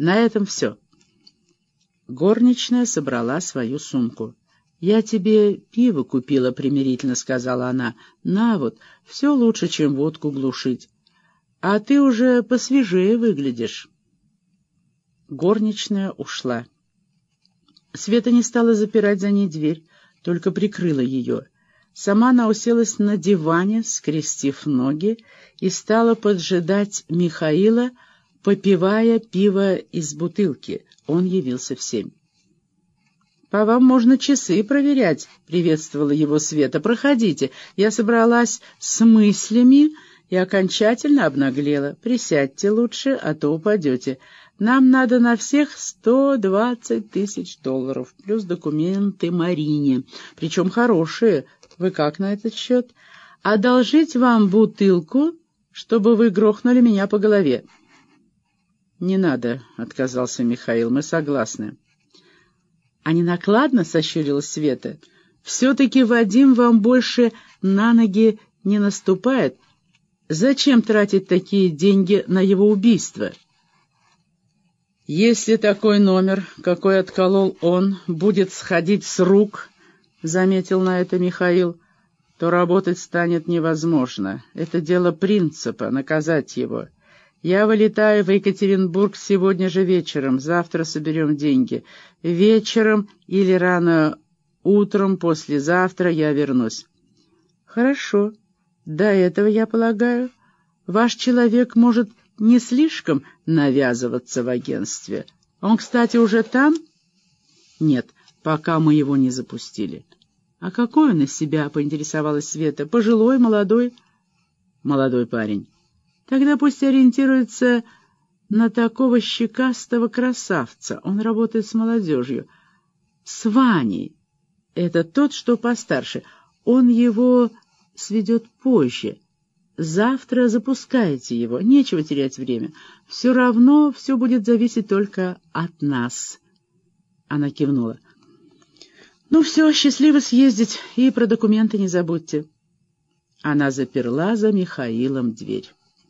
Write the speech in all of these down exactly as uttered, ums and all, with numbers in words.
На этом все». Горничная собрала свою сумку. «Я тебе пиво купила», — примирительно сказала она. «На вот, все лучше, чем водку глушить. А ты уже посвежее выглядишь». Горничная ушла. Света не стала запирать за ней дверь, только прикрыла ее. Сама она уселась на диване, скрестив ноги, и стала поджидать Михаила, попивая пиво из бутылки. Он явился в семь. «По вам можно часы проверять», — приветствовала его Света. «Проходите. Я собралась с мыслями и окончательно обнаглела. Присядьте лучше, а то упадете. Нам надо на всех сто двадцать тысяч долларов, плюс документы Марине, причем хорошие. Вы как на этот счет? Одолжить вам бутылку, чтобы вы грохнули меня по голове?» «Не надо», — отказался Михаил, — «мы согласны». «А не накладно?» — сощурилась Света. «Все-таки Вадим вам больше на ноги не наступает. Зачем тратить такие деньги на его убийство?» «Если такой номер, какой отколол он, будет сходить с рук», — заметил на это Михаил, — «то работать станет невозможно. Это дело принципа — наказать его. Я вылетаю в Екатеринбург сегодня же вечером, завтра соберем деньги. Вечером или рано утром послезавтра я вернусь». «Хорошо. До этого, я полагаю, ваш человек может не слишком навязываться в агентстве. Он, кстати, уже там?» «Нет, пока мы его не запустили». «А какой он из себя?» — поинтересовалась Света. «Пожилой, молодой?» «Молодой парень». «Тогда пусть ориентируется на такого щекастого красавца. Он работает с молодежью. С Ваней. Это тот, что постарше. Он его сведет позже. Завтра запускайте его. Нечего терять время. Все равно все будет зависеть только от нас». Она кивнула. «Ну все, счастливо съездить, и про документы не забудьте». Она заперла за Михаилом дверь.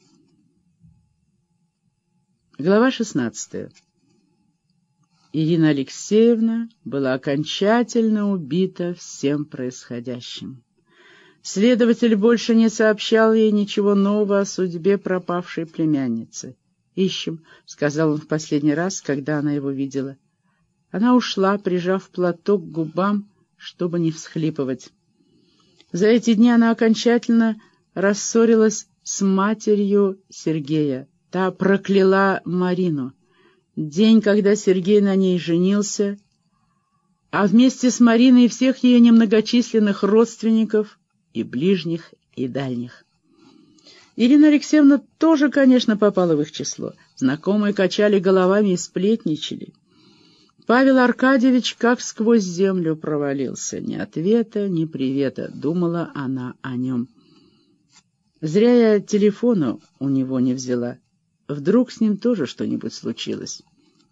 Глава шестнадцатая. Ирина Алексеевна была окончательно убита всем происходящим. Следователь больше не сообщал ей ничего нового о судьбе пропавшей племянницы. «Ищем», — сказал он в последний раз, когда она его видела. Она ушла, прижав платок к губам, чтобы не всхлипывать. За эти дни она окончательно рассорилась с матерью Сергея. Та прокляла Марину. День, когда Сергей на ней женился, а вместе с Мариной всех ее немногочисленных родственников, и ближних, и дальних. Ирина Алексеевна тоже, конечно, попала в их число. Знакомые качали головами и сплетничали. Павел Аркадьевич как сквозь землю провалился. Ни ответа, ни привета, думала она о нем. Зря я телефона у него не взяла. Вдруг с ним тоже что-нибудь случилось.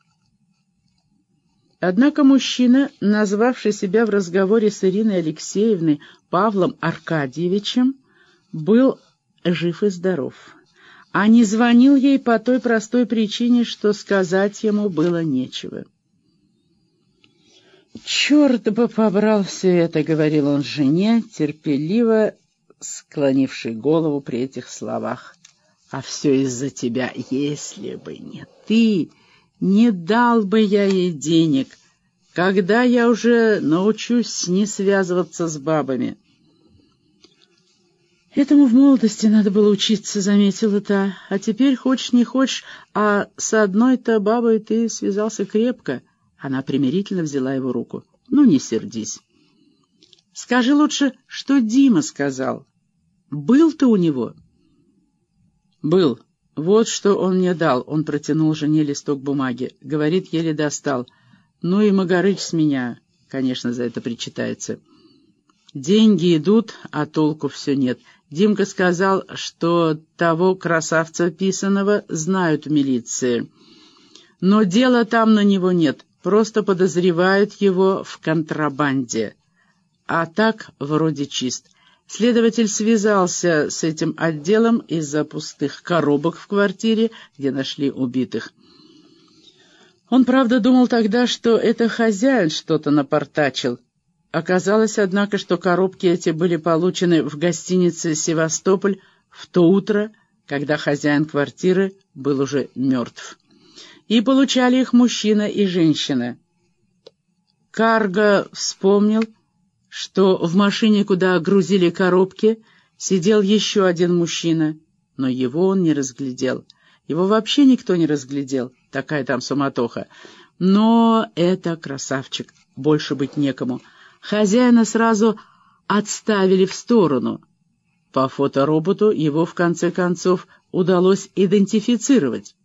Однако мужчина, назвавший себя в разговоре с Ириной Алексеевной Павлом Аркадьевичем, был жив и здоров, а не звонил ей по той простой причине, что сказать ему было нечего. «Черт бы побрал все это», — говорил он жене, терпеливо склонившей голову при этих словах. «А все из-за тебя. Если бы не ты, не дал бы я ей денег. Когда я уже научусь не связываться с бабами?» «Этому в молодости надо было учиться», — заметила та. «А теперь, хочешь не хочешь, а с одной-то бабой ты связался крепко». Она примирительно взяла его руку. «Ну, не сердись. Скажи лучше, что Дима сказал. Был ты у него?» «Был. Вот что он мне дал». Он протянул жене листок бумаги. Говорит, еле достал. «Ну и Магарыч с меня, конечно, за это причитается. Деньги идут, а толку все нет. Димка сказал, что того красавца писаного знают в милиции. Но дела там на него нет, просто подозревают его в контрабанде. А так вроде чист». Следователь связался с этим отделом из-за пустых коробок в квартире, где нашли убитых. Он, правда, думал тогда, что это хозяин что-то напортачил. Оказалось, однако, что коробки эти были получены в гостинице «Севастополь» в то утро, когда хозяин квартиры был уже мертв. И получали их мужчина и женщина. Карго вспомнил, что в машине, куда грузили коробки, сидел еще один мужчина, но его он не разглядел. Его вообще никто не разглядел, такая там суматоха. Но это красавчик, больше быть некому. Хозяина сразу отставили в сторону. По фотороботу его, в конце концов, удалось идентифицировать.